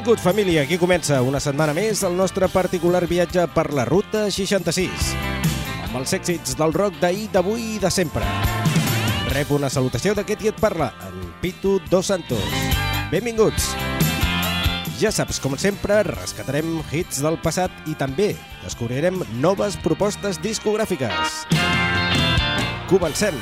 Benvinguts, família. Aquí comença una setmana més el nostre particular viatge per la Ruta 66, amb els èxits del rock d'ahir, d'avui i de sempre. Rep una salutació d'aquest qui et parla, en Pitu Dos Santos. Benvinguts. Ja saps, com sempre, rescatarem hits del passat i també descobrirem noves propostes discogràfiques. Comencem!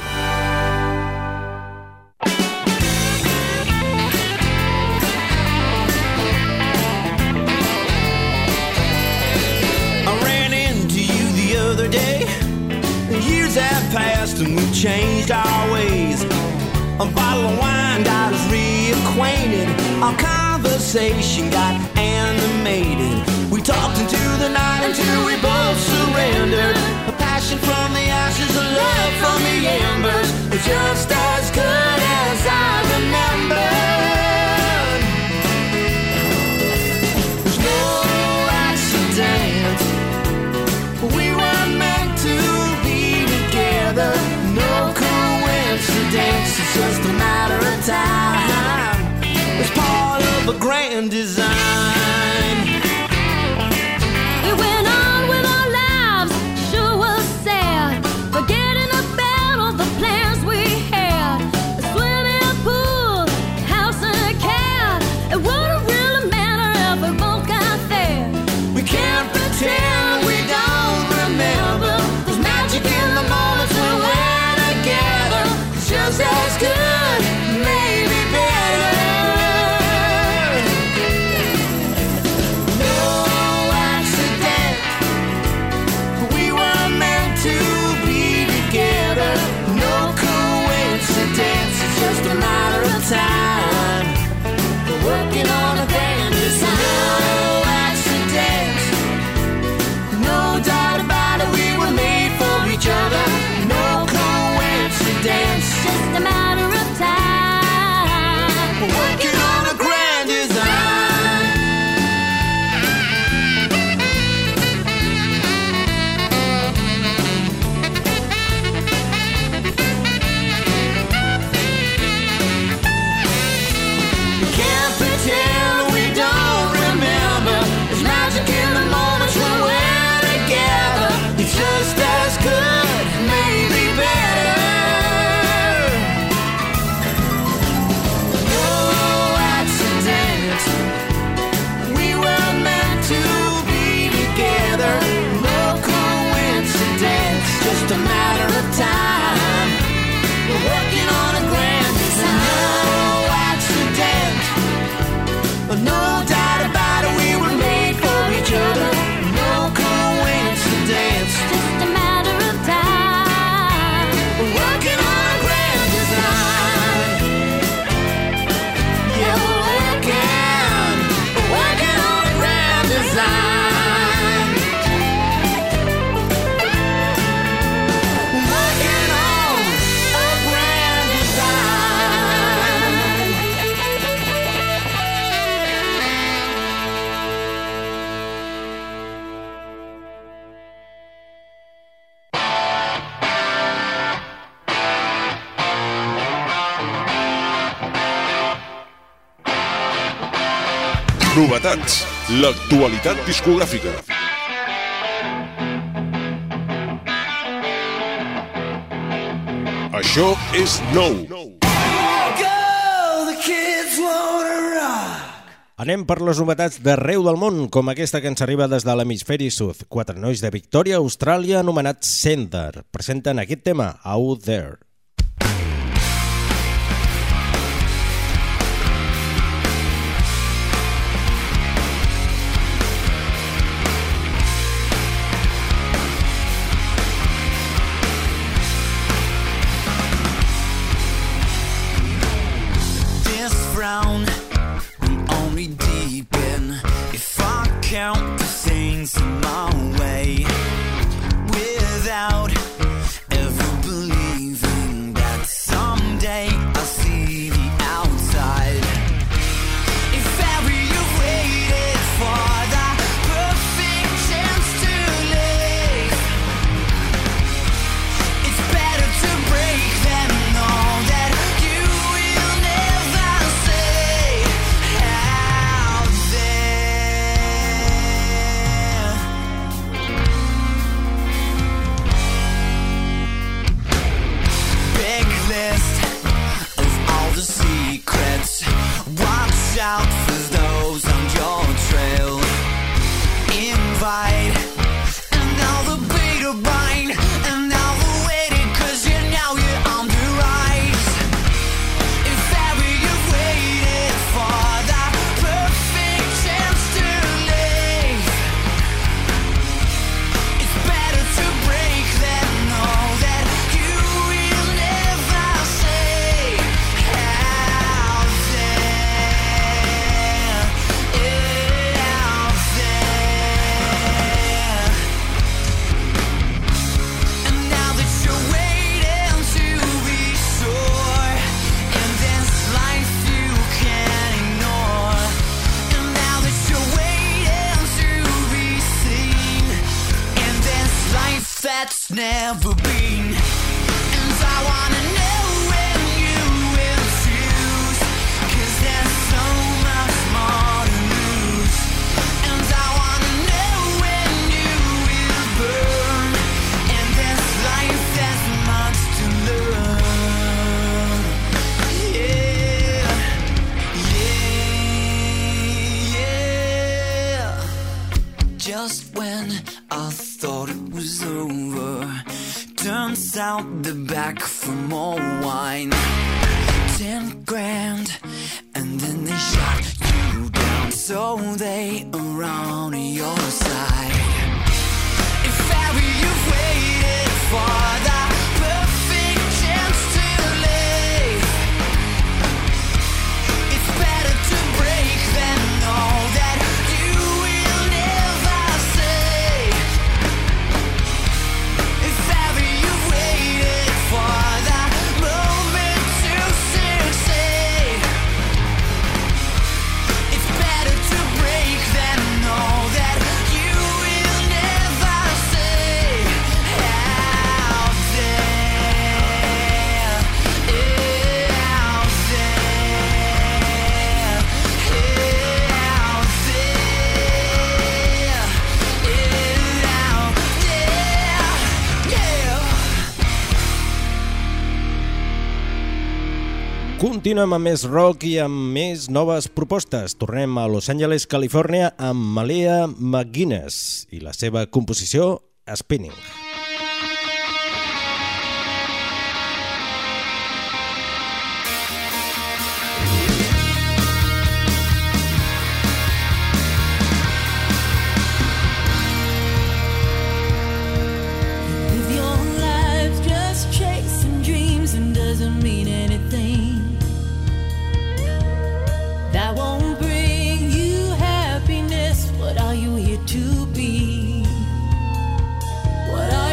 Day. Years have passed and we've changed our ways. A bottle of wine got us reacquainted. Our conversation got animated. We talked into the night until we both surrendered. A passion from the ashes, a love from the embers. It's just as good as I remember. There's no accident. We were meant to be together. No coincidence, it's just a matter of time. It's part of a grand design. We went on with our lives, sure was sad, forgetting about all the plans we had. A swimming pool, house and a cat. It wouldn't really matter if we both got there. We can't pretend we don't remember. There's magic in the moments when we're together. It's just as good, maybe better. No accident. We were meant to be together. No coincidence. It's just a matter of time. We're working on a grand design. No accident. No doubt about it, we were made for each other. No coincidence, Just a matter of time. we're working on a grand design. We can't pretend we don't remember. There's magic in the moments when we're together. It's just as good, maybe better. No accident. We were meant to be together. No coincidence, just a matter of time. We're working on a grand design. No accident. No doubt about it, we were made for each other. No coincidence. Just a matter of time. We're working on a grand design. Yeah, we're working on a grand design. We're working on a grand design. Novetats, l'actualitat discogràfica. Això és nou. Go, the kids wanna rock. Anem per les novetats d'arreu del món, com aquesta que ens arriba des de l'hemisferi sud. 4 nois de Victòria, Austràlia, anomenats Sender, presenten aquest tema, Out There. This frown will only deepen if I count the things in my way without ever believing that someday I'll see the outside. If ever you've waited for the perfect chance to live, it's better to break than know that you will never say out there. that's never been. And I wanna know when you will choose, 'cause there's so much more to lose. And I wanna know when you will burn, and this life has much to learn. Yeah, yeah, yeah. Just when I thought it was over, turns out they're back for more wine. 10 grand, and then they shot you down, so they are on your side. If ever you've waited for the perfect chance to live, it's better to break than know that you will never say. If ever you've waited for the moment to succeed, it's better to break than know that you will never say. Out there, out there, out there, yeah. Continuem amb més rock i amb més noves propostes. Tornem a Los Angeles, Califòrnia, amb Malia McGuinness i la seva composició Spinning. Live your life just chasing dreams and doesn't mean anything. That won't bring you happiness. What are you here to be? What are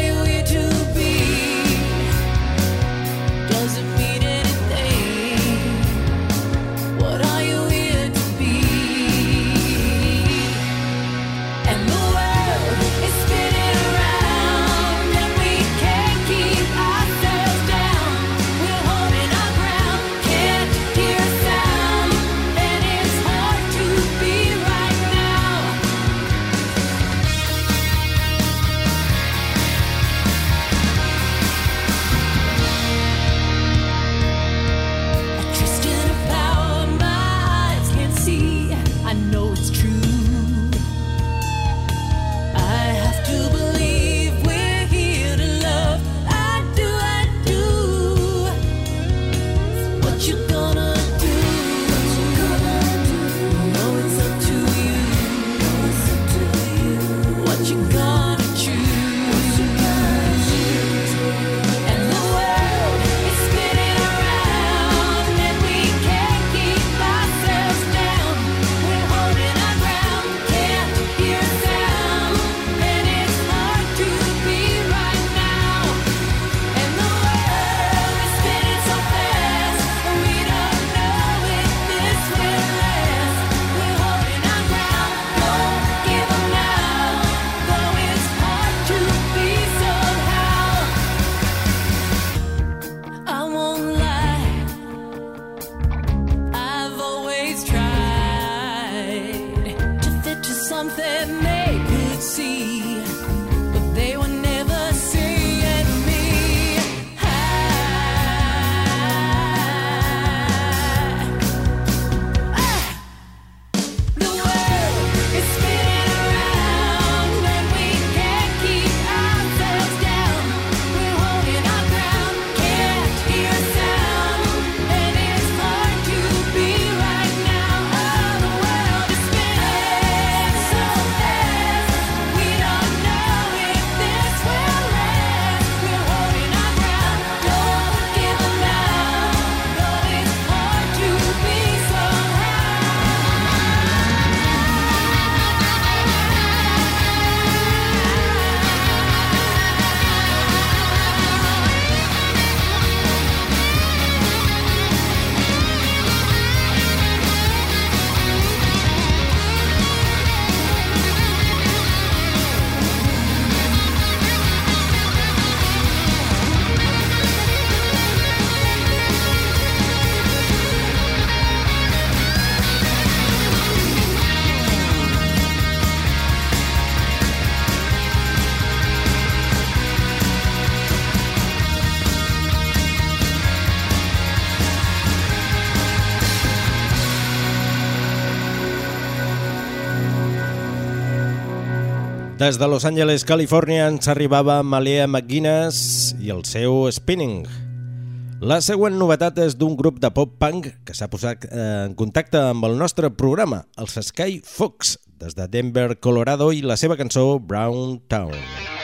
Des de Los Angeles, Califòrnia, ens arribava Malea McGuinness i el seu Spinning. La següent novetat és d'un grup de pop-punk que s'ha posat en contacte amb el nostre programa, els Sky Fox, des de Denver, Colorado, i la seva cançó Brown Town.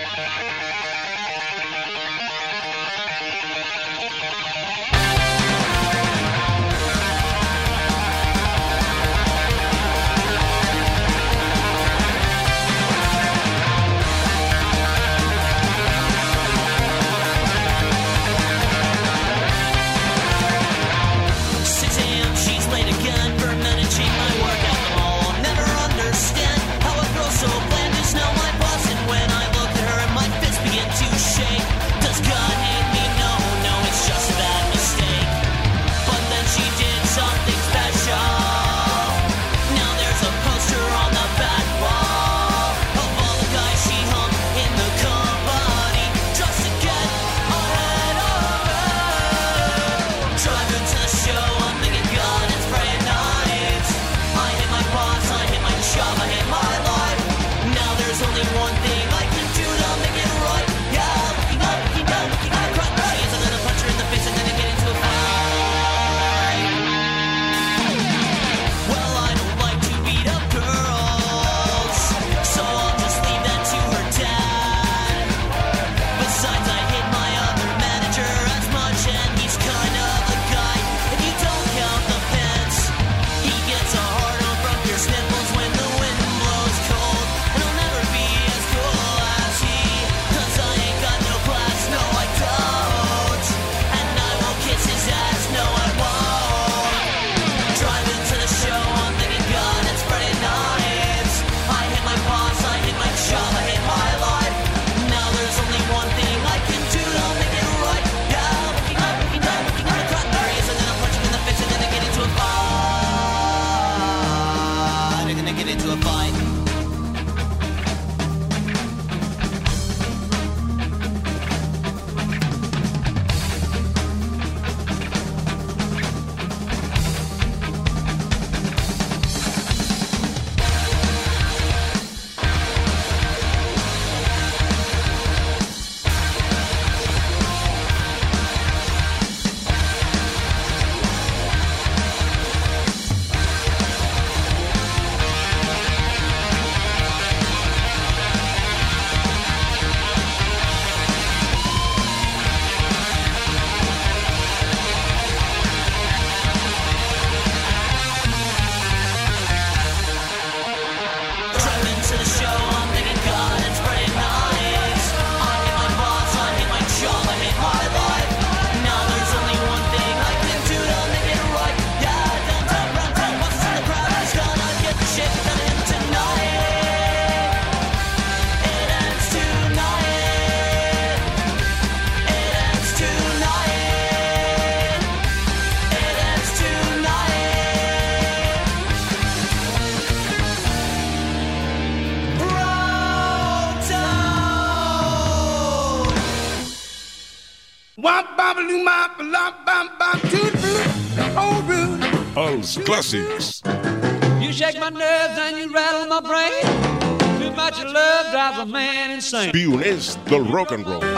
Els clàssics. You shake my nerves and you rattle my brain. Too much love drives a man insane. Pioners del rock and roll.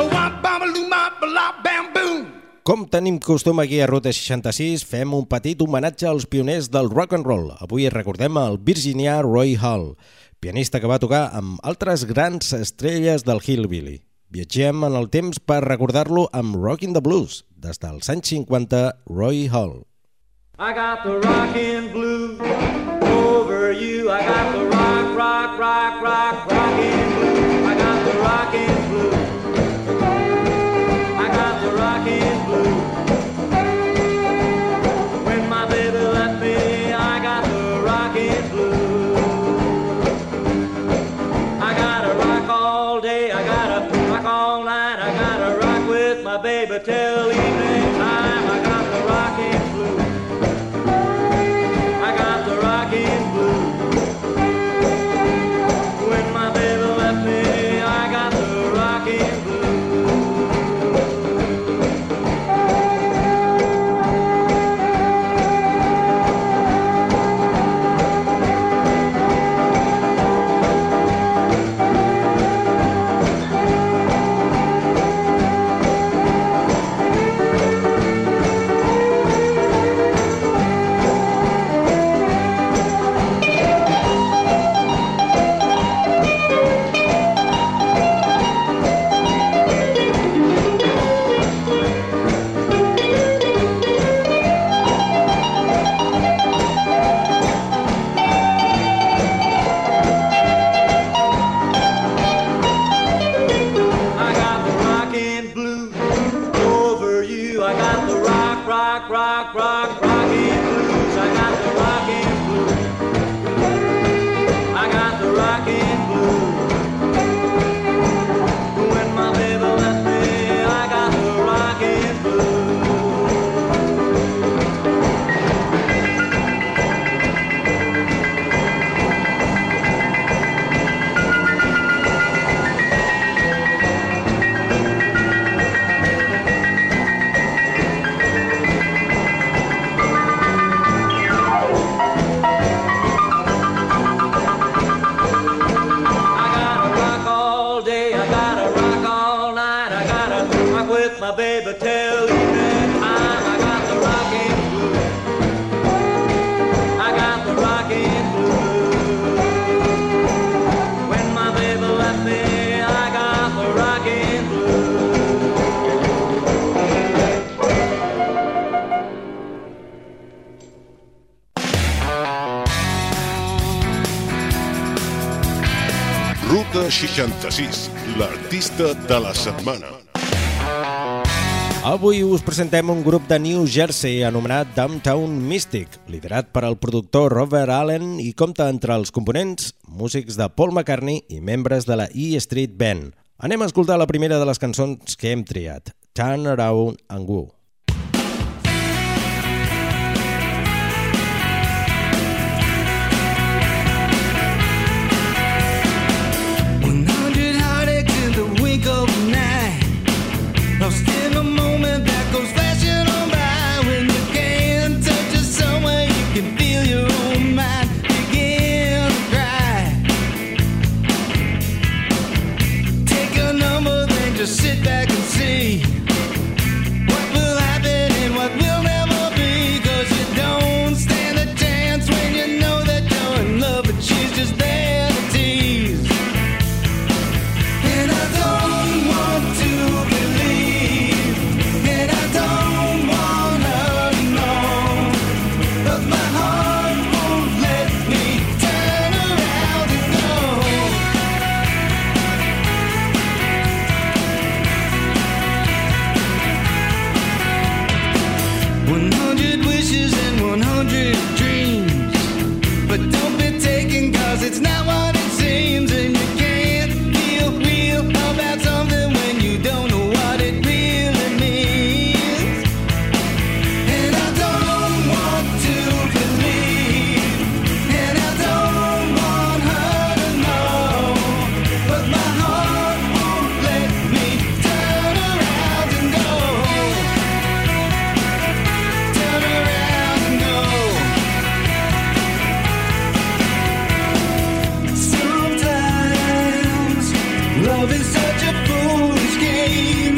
Com tenim costum aquí a Ruta 66, fem un petit homenatge als pioners del rock and roll. Avui recordem el virginià Roy Hall, pianista que va tocar amb altres grans estrelles del hillbilly. Viatgem en el temps per recordar-lo amb Rockin' the Blues, des dels anys 50, Roy Hall. I got the rockin' blues over you. I got the rockin' blues. I got the rockin' blues. I got the rockin' blues. When my baby left me, I got the rockin' blues. I gotta rock all day, I gotta rock all night, I gotta rock with my baby till evening time. I got the rockin' blues. I got the rockin' blues. When my baby left me, I got the rockin' blues. my baby till evening time. I got the rockin' blues. I got the rockin' blues. When my baby left me, I got the rockin' blues. Ruta 66, l'artista de la setmana. Avui us presentem un grup de New Jersey anomenat Downtown Mystic, liderat per el productor Robert Allen i compta entre els components músics de Paul McCartney i membres de la E Street Band. Anem a escoltar la primera de les cançons que hem triat, Turn Around and Go. 100 heartaches in the wink of an eye. Lost in a moment that goes flashing on by. When you can't touch it somewhere, you can feel your own mind begin to cry. Take a number, then just sit back and see what will happen and what will never be. 'Cause you don't stand a chance when you know that you're in love, but she's just there to tease. And I don't want to believe, and I don't want her to know, but my heart won't let me turn around and go. 100 wishes and 100 dreams, but don't be taken 'cause it's not what it seems. And you can't feel real about something when you don't know what it really means. And I don't want to believe, and I don't want her to know, but my heart won't let me turn around and go. Turn around and go. Sometimes love is such a foolish game.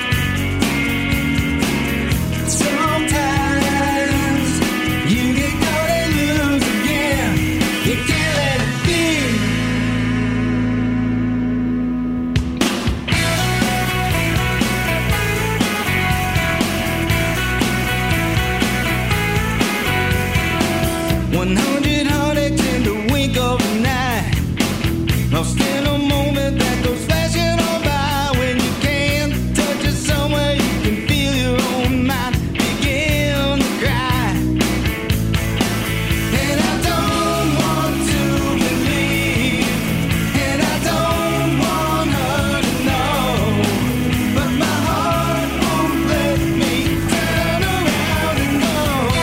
Sometimes you get caught and lose again. You can't let it be. 100 heartaches in the wink of an eye. Lost in a moment that goes flashing on by. When you can't touch it somewhere, you can feel your own mind begin to cry. And I don't want to believe, and I don't want her to know, but my heart won't let me turn around and go.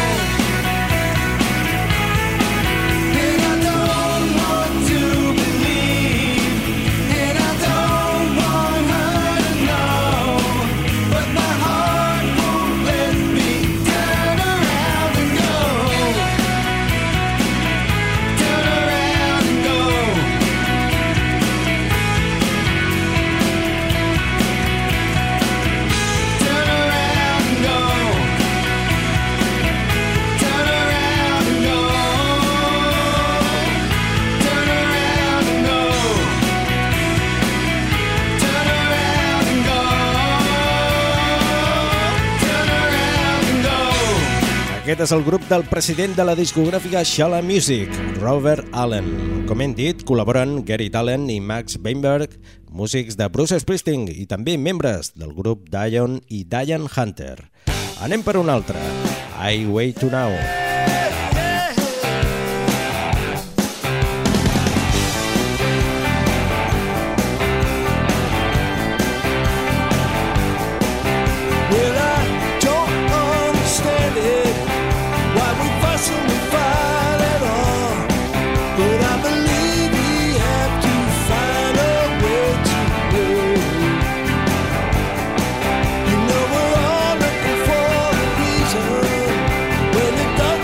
And I don't want to believe, and I don't want her to know, but my heart won't let me turn around and go. Turn around and go. Turn around and go. Turn around and go. Turn around and go. Turn around and go. Turn around and go. Aquest és el grup del president de la discogràfica Shala Music, Robert Allen. Com hem dit, col·laboren Gary Talen i Max Weinberg, músics de Bruce Springsteen i també membres del grup Dion i Diane Hunter. Anem per un altre, Highway to Now. Well, I don't understand it, why we fuss and we fight at all. But I believe we have to find a way to go. You know we're all looking for a reason when it doesn't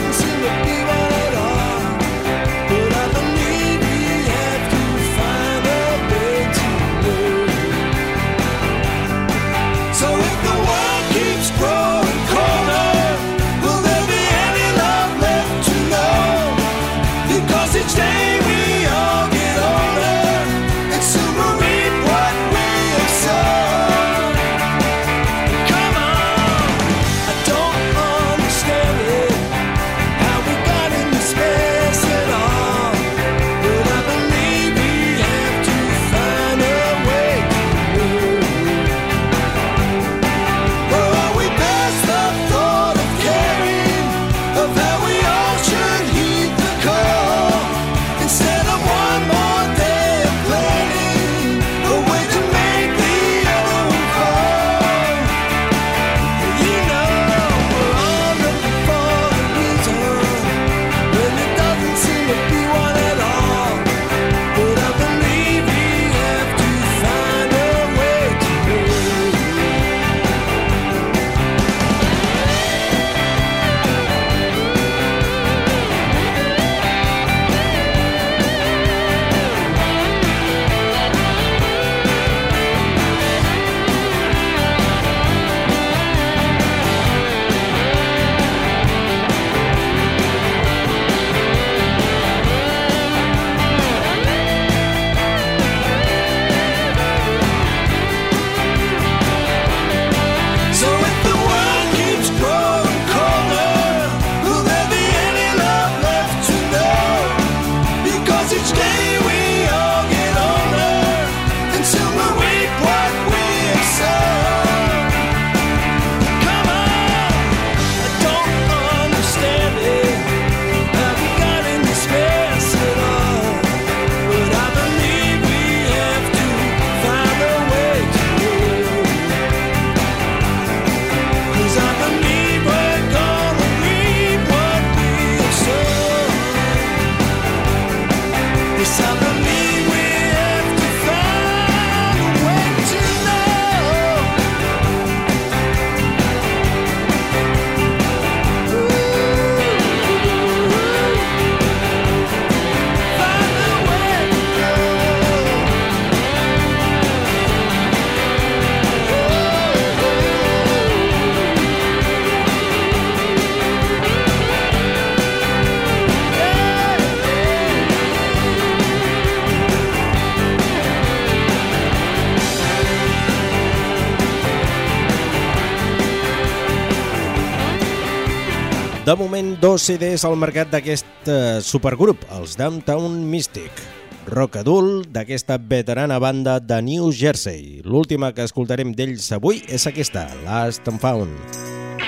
De moment, 2 CDs al mercat d'aquest supergrup, els Downtown Mystic. Rock adult d'aquesta veterana banda de New Jersey. L'última que escoltarem d'ells avui és aquesta, Lost and Found.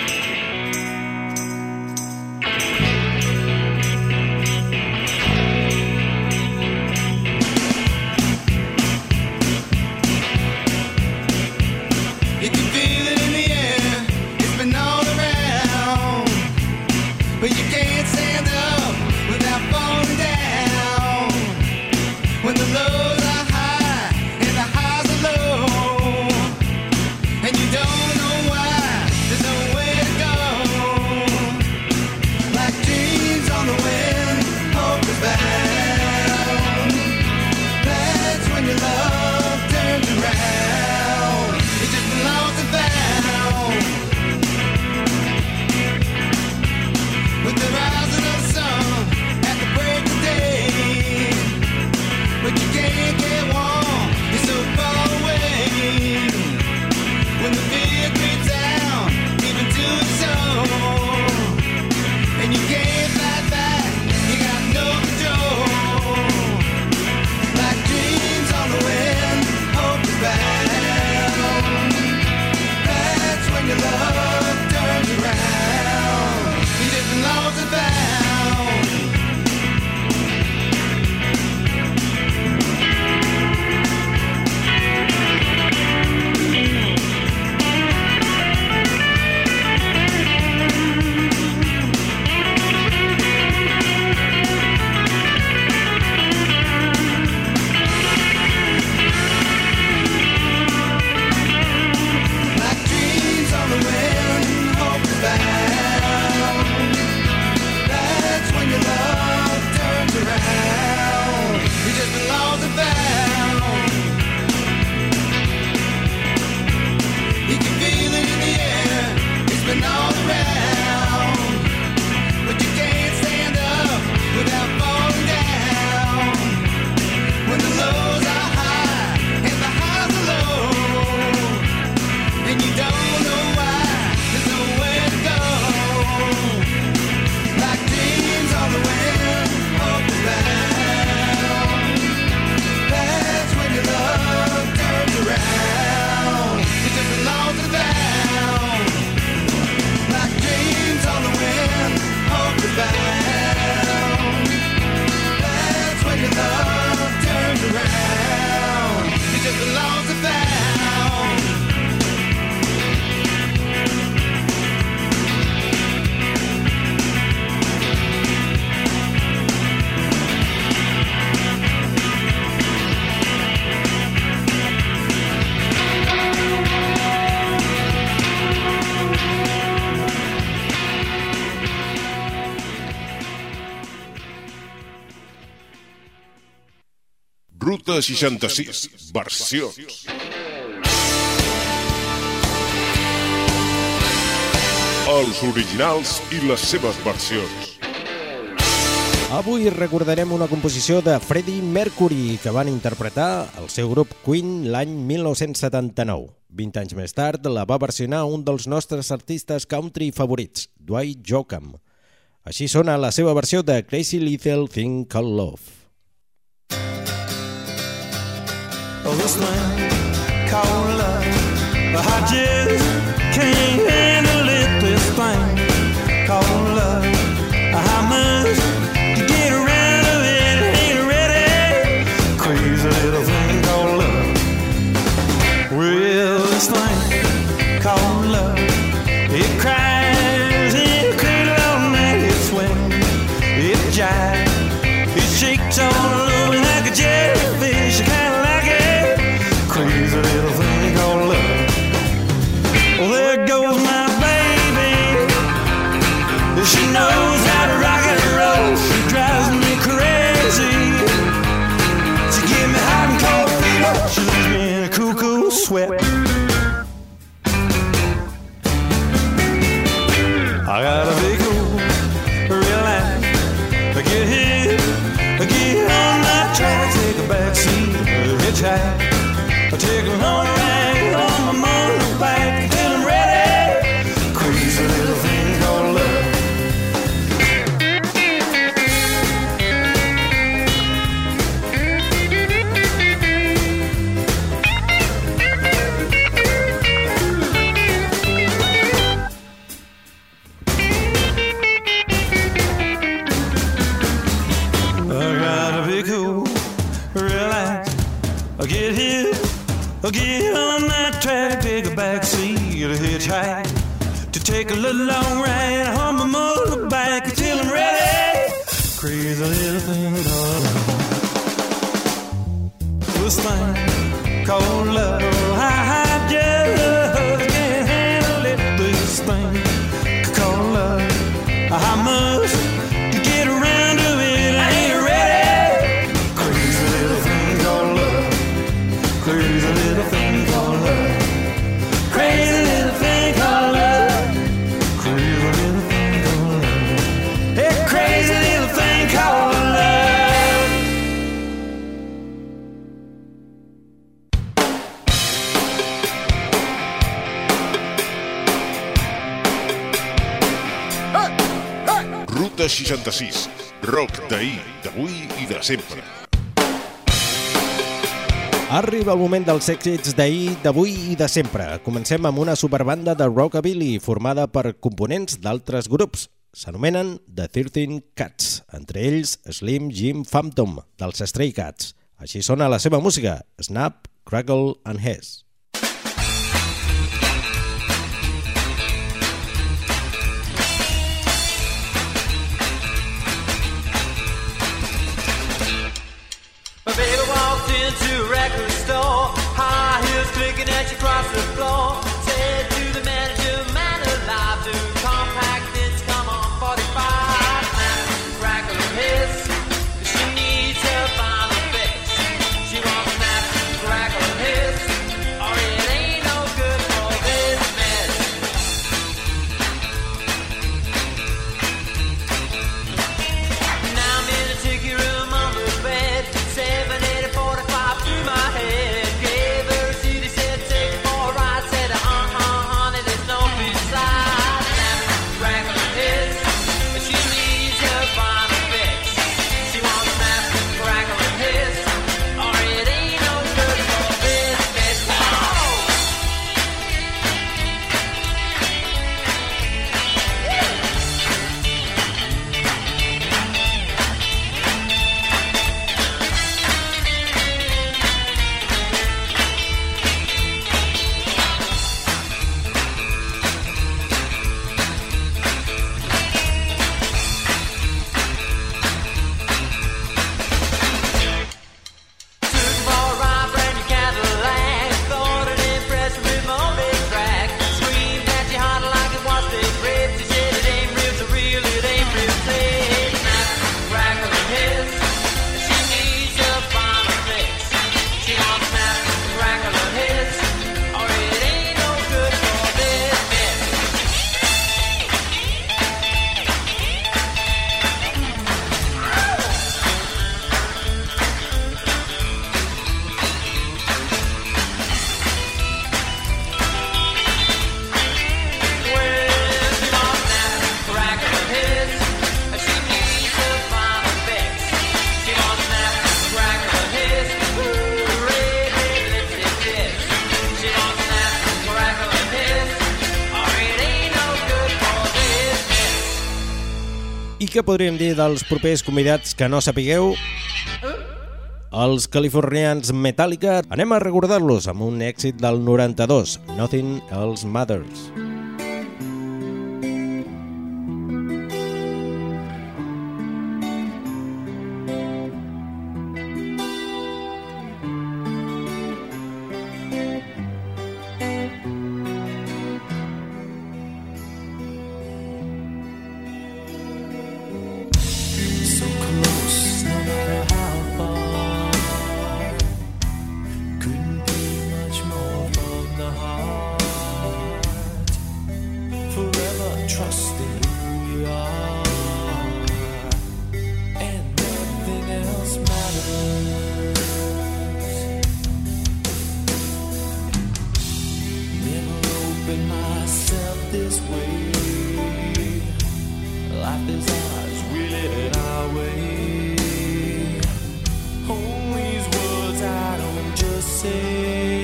Ruta 66, versions. Els originals i les seves versions. Avui recordarem una composició de Freddie Mercury que van interpretar el seu grup Queen l'any 1979. 20 anys més tard la va versionar un dels nostres artistes country favorits, Dwight Yoakam. Així sona la seva versió de Crazy Little Thing Called Love. Oh, this thing called love, I just can't handle it. This thing called love, how much to get around of it ain't ready. Crazy little thing called love. Well, this thing called love, it cries and it cradles all night. It swings, it jives, it shakes all over like a jellyfish. Kind of like it. Crazy little thing called love. Well, there goes my baby. She knows how to rock and roll. She drives me crazy. She gives me hot and cold fever. She leaves me in a cool, cool sweat. I gotta be cool, relax, get hit, get on my track, take a backseat, hitchhike. I take her on a ride on my motorbike till I'm ready. Crazy little thing called love. Get on that track, take a back seat, a hitchhike, to take a little long ride on my motorbike till I'm ready. Crazy little thing called love. This thing called love, I just can't handle it. This thing called love, I must get around to it. I ain't ready. Crazy little thing called love. Crazy little thing called love. Crazy little thing called love. Crazy little thing called love. Hey, crazy little thing called love. Ruta 66. Rock d'ahir, d'avui i de sempre. Arriba el moment dels èxits d'ahir, d'avui i de sempre. Comencem amb una superbanda de rockabilly formada per components d'altres grups. S'anomenen The 13 Cats, entre ells Slim Jim Phantom, dels Stray Cats. Així sona la seva música, Snap, Crackle and Hiss. My baby walked into a record store, high heels clicking as she crossed the floor. Said to the manager, man alive, do compact discs come on 45. Snap, crackle and hiss, she needs her final fix. She wants snap, crackle and hiss, or it ain't no good for this mess. Now I'm in a ticket room on the bed, 7, 8, 45 through my head. Gave her a CD, said take it for a ride. Said honey, there's no beside. Snap, crackle and hiss, she needs her final fix. She wants snap, crackle and hiss, or it ain't no good for business. Whoa! Took for a ride, brand new Cadillac. Thought it impressed me with my own big track. Screamed at you hard like it was big ribs. She said it ain't real, so real, it ain't real. Play snap, crackle and hiss. She needs a final fix. She wants snap, crackle and hiss, or it ain't no good for business. I què podríem dir dels propers convidats que no sapigueu? Els californians Metallica. Anem a recordar-los amb un èxit del 92, Nothing Else Matters. So close, no matter how far. Couldn't be much more from the heart. Forever trusting who you are, and nothing else matters. Never opened myself this way. Life is ours, we live it our way. All these words I don't just say,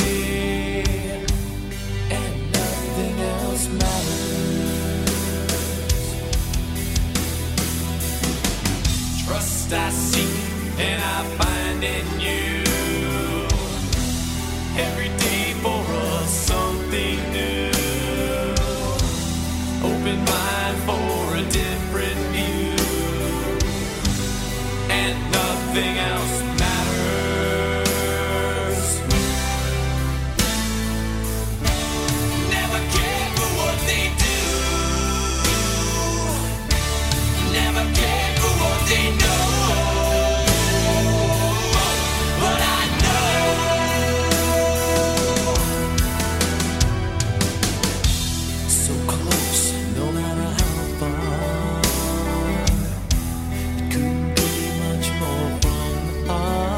and nothing else matters. Trust I seek and I find in you. every day for us something new. Open mind for a different view, and nothing else matters. Never care for what they do, never care for what they know. But I know so close, no matter how far. It couldn't be much more from the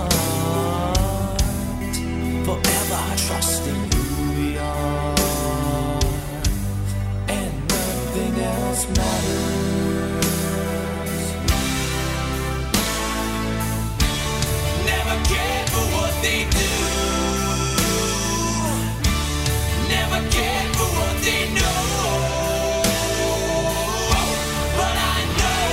heart. Forever trusting who we are, and nothing else matters. Never care for what they do, never care for what they know. But I know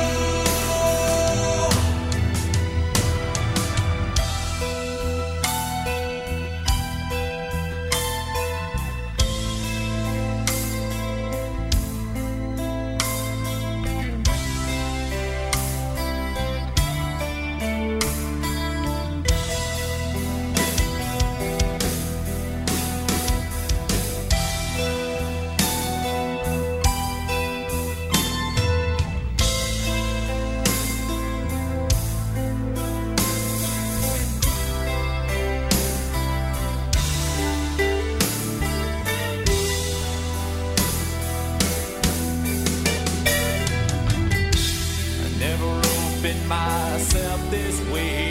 I never opened myself this way.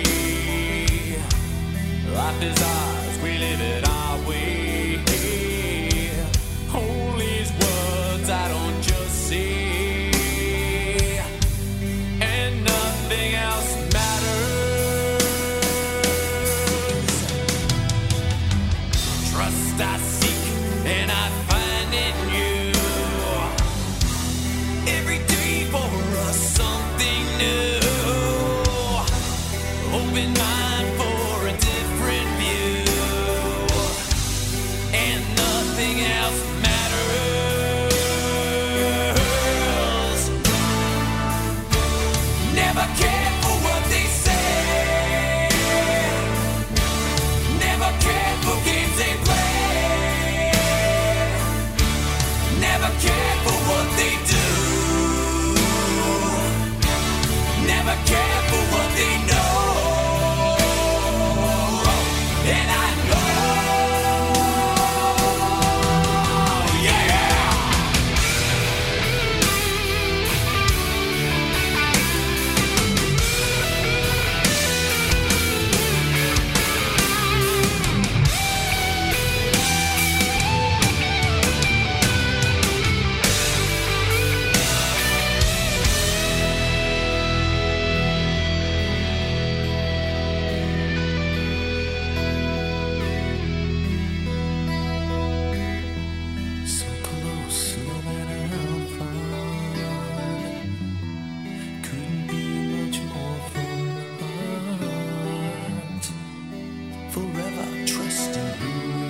Life is ours, we live it our way. Hold these words I don't just say, and nothing else matters. Trust I seek, and I find in you. Every day for us something new. Open mind for a different view, and nothing else matters. Never care for what they say, never care for games they play, never care for what they do, never care for what they know. And I know, yeah. So close, no matter how far. Couldn't be much more from the heart. Forever trusting who we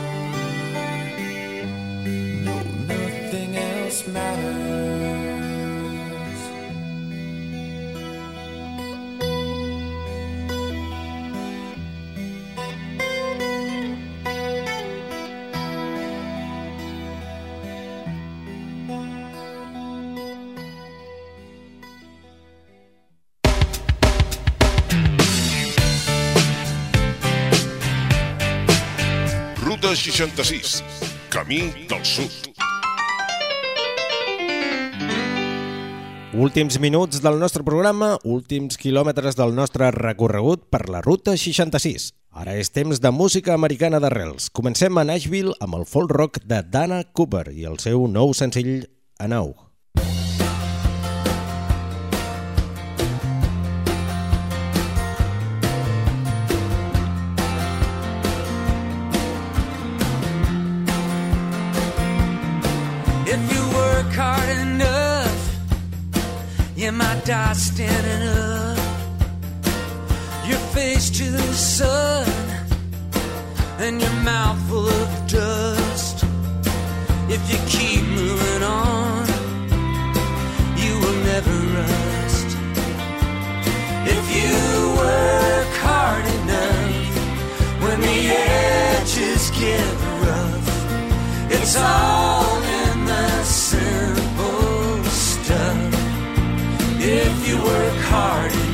are. No, nothing else matters. Ruta 66, camí del sud. Últims minuts del nostre programa, últims quilòmetres del nostre recorregut per la Ruta 66. Ara és temps de música americana d'arrels. Comencem a Nashville amb el folk rock de Dana Cooper i el seu nou senzill A Now. If you work hard enough, you might die standing up. Your face to the sun, and your mouth full of dust. If you keep moving on, you will never rust. If you work hard enough, when the edges get rough, it's all in the simple stuff. If you work hard enough.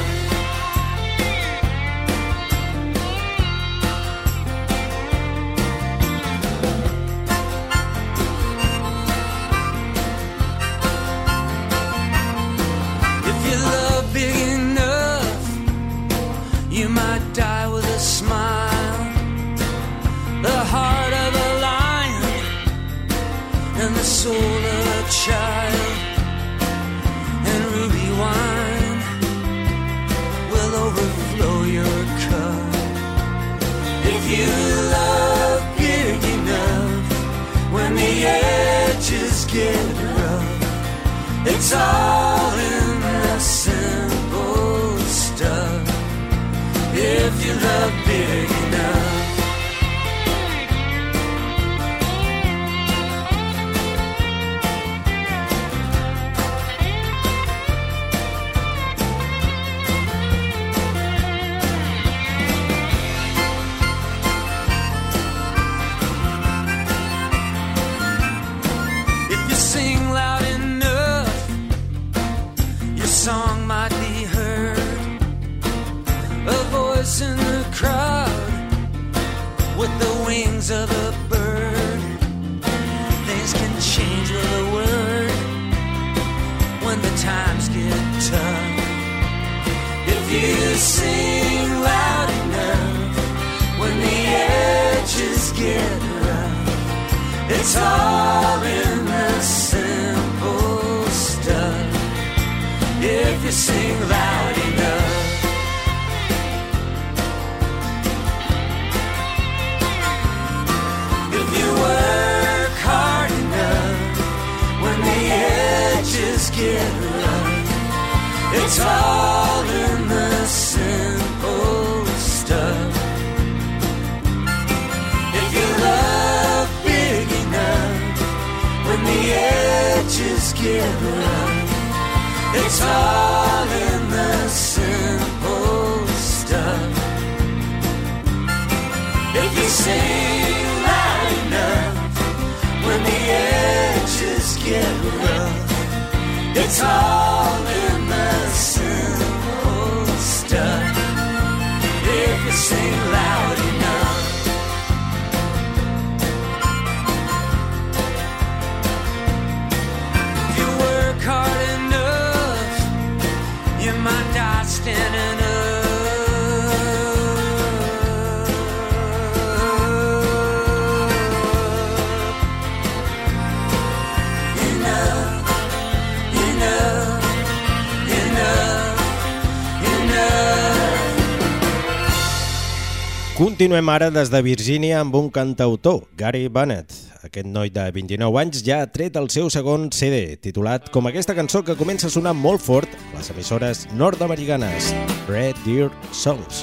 If you love big enough, you might die with a smile. The heart of a lion and the soul of a child. And ruby wine will overflow your cup. If you love big enough, when the edges get rough, it's all in the simple stuff. If you love big enough. Song might be heard, a voice in the crowd with the wings of a bird. Things can change with a word when the times get tough. If you sing loud enough, when the edges get rough, it's all in the simple stuff. If you sing loud enough. If you work hard enough, when the edges get rough, it's all in the simple stuff. If you love big enough, when the edges get rough, it's all in the simple stuff. If you sing loud enough, when the edges get rough, it's all in the simple stuff. If you sing loud enough. If you work hard enough, you might die standing up. Continuem ara des de Virgínia amb un cantautor, Gary Bennett. Aquest noi de 29 anys ja ha tret el seu segon CD, titulat com aquesta cançó que comença a sonar molt fort a les emissores nord-americanes, Red Deer Songs.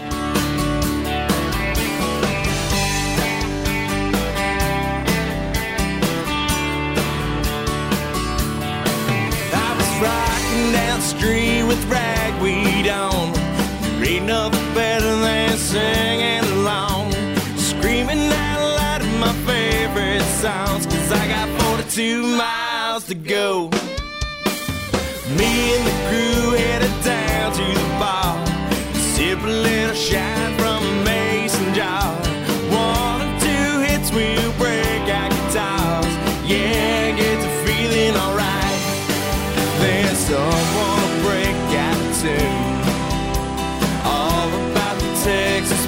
I was rocking down the street with ragweed on, reading up better than singing along, screaming out loud of my favorite songs, 'cause I got 42 miles to go. Me and the crew headed down to the bar, sip a little shine from a mason jar. 1 or 2 hits will break our guitars, yeah, get the feeling alright. Then someone will break out too, all about the Texas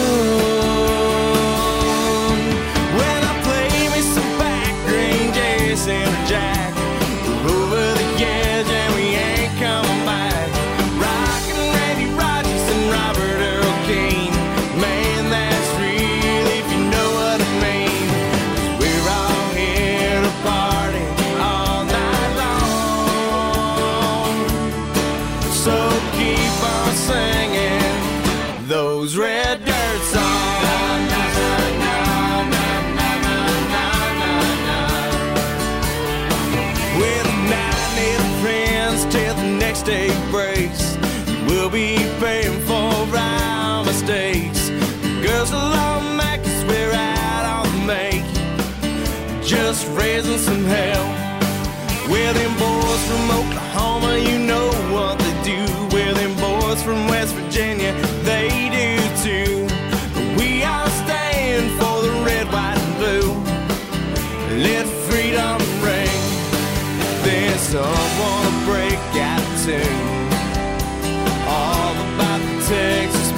moon. When I play me some back green jazz and a jack, we're over the edge and we ain't coming back. Rockin' Randy Rogers and Robert Earl King, just raising some hell. With them boys from Oklahoma, you know what they do. With them boys from West Virginia, they do too. We all stand for the red, white, and blue. Let freedom ring. Then someone will break out a tune all about the Texas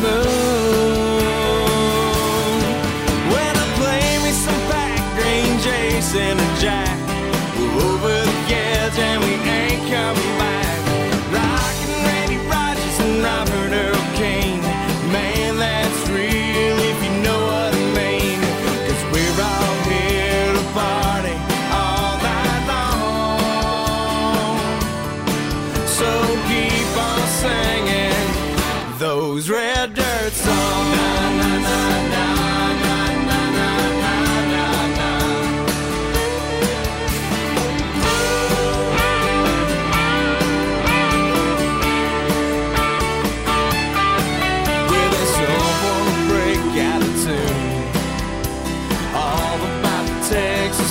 moon. When I play me some Pat Green, Jason, and Jack, we're over the edge and we ain't coming back. Rockin' Randy Rogers and Robert Earl Kane, man, that's real if you know what I mean. 'Cause we're all here to party all night long. So keep on singing those red dirt songs. Na, na, na, na, na, na, na, na, na, na. With a someone break out a tune all about the Texas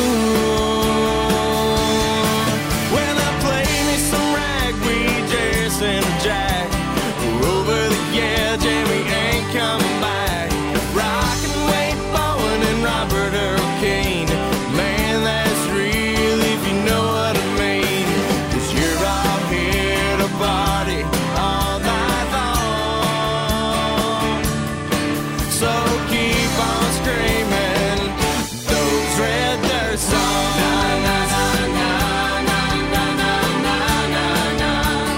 moon. When I play me some ragweed, Jason and Jack, we're over the edge and we ain't coming back. Rockin' Wade Bowen and Robert Earl Kane, man, that's real if you know what I mean. 'Cause you're all here to party all night long. So keep on screaming those red dirt songs. Na, na, na, na, na, na, na, na, na, na.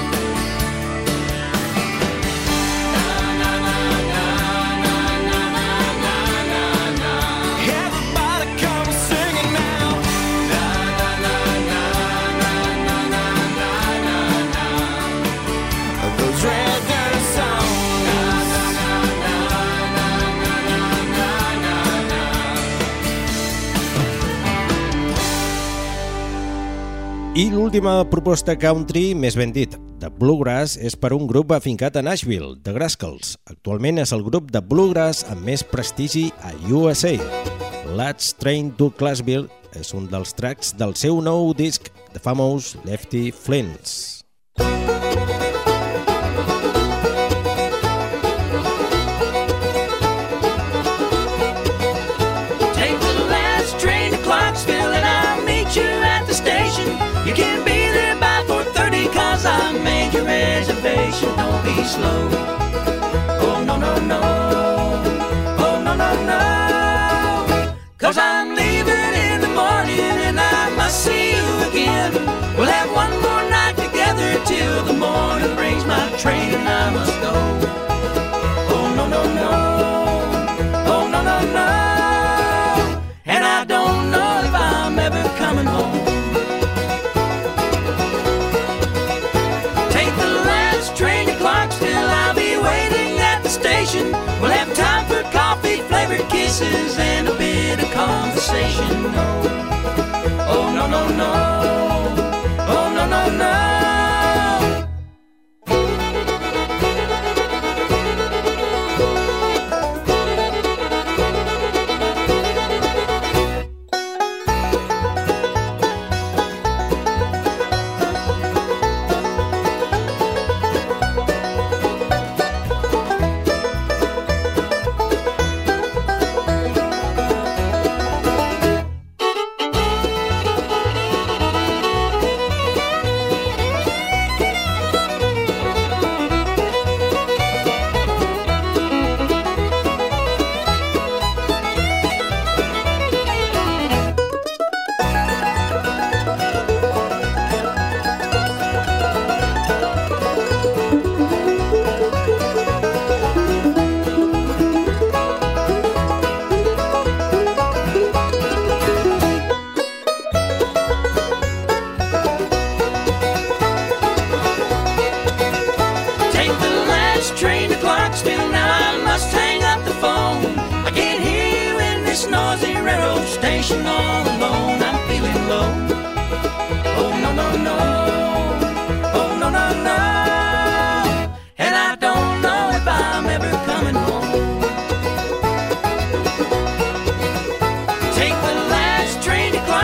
Everybody come singing now. Na, na, na, na, na, na, na, na, na, na. Those red dirt songs. Na, na, na, na, na, na, na, na, na. I l'última proposta country, més ben dit, de bluegrass, és per un grup afincat a Nashville, The Grascals. Actualment és el grup de bluegrass amb més prestigi a USA. Let's Train to Clarksville és un dels tracks del seu nou disc, The Famous Lefty Flints. Take the last train to Clarksville and I'll meet you at the station. You can be there by 4:30 'cause I made your reservation. Don't be slow. Oh, no, no, no. Oh, no, no, no. 'Cause I'm leaving in the morning and I must see you again. We'll have one more night together till the morning brings my train and I must go. Oh, no, no, no. Oh, no, no, no. And I don't know if I'm ever coming home. Take the last train to Clarksville, I'll be waiting at the station. We'll have time for coffee, flavored kisses, and a bit of conversation. Oh, no, no, no. Oh, no, no, no. station all alone. I'm feeling low. Oh no no no. Oh no no no. And I don't know if I'm ever coming home. Take the last train to Clarksville.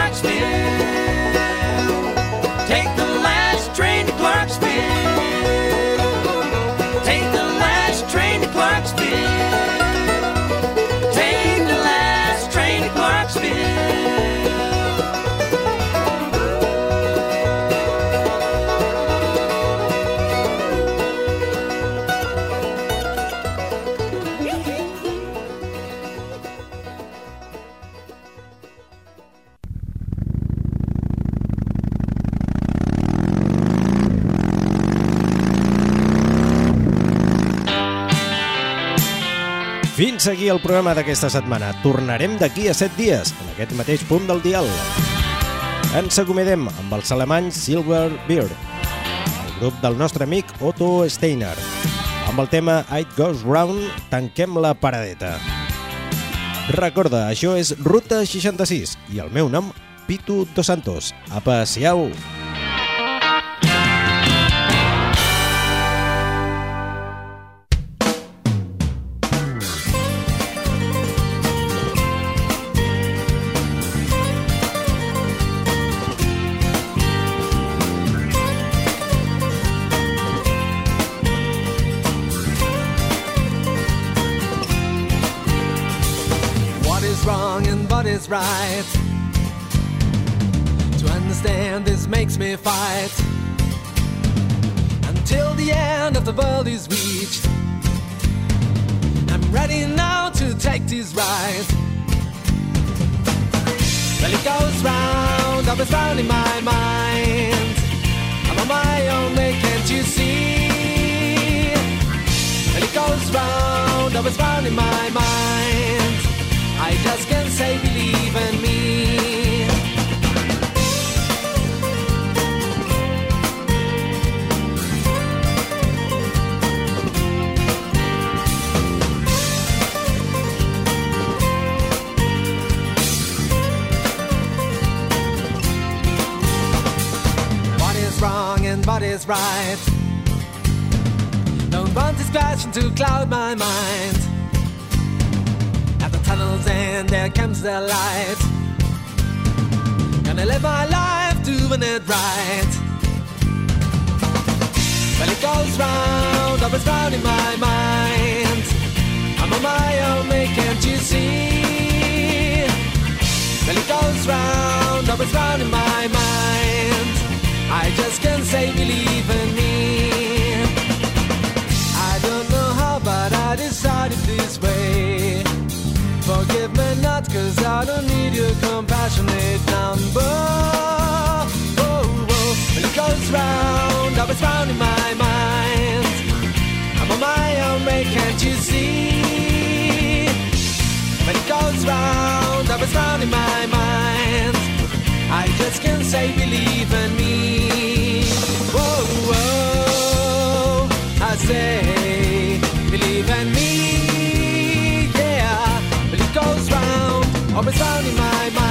Fins aquí el programa d'aquesta setmana. Tornarem d'aquí a 7 dies, en aquest mateix punt del dial. Ens acomodem amb els alemanys Silverbeard, el grup del nostre amic Otto Steiner. Amb el tema It Goes Round tanquem la paradeta. Recorda, això és Ruta 66 i el meu nom, Pitu Dos Santos. Apa, siau! Is right. To understand this makes me fight until the end of the world is reached. I'm ready now to take this ride. Well, it goes round, always round in my mind. I'm on my own, can't you see? Well, it goes round, always round in my mind. I just can't say believe in me. What is wrong and what is right? Don't want this passion to cloud my mind. Tunnels and there comes the light. Gonna live my life doing it right. Well, it goes round, always round in my mind. I'm on my own, can't you see? Well, it goes round, always round in my mind. I just can't say believe in me. I don't know how, but I decided this way. Forgive me not, cause I don't need your compassionate number. Oh, oh, when it goes round, always round in my mind. I'm on my own, can't you see? When it goes round, always round in my mind. I just can't say believe in me. Whoa, whoa, I say believe in me. Goes round, always round in my mind.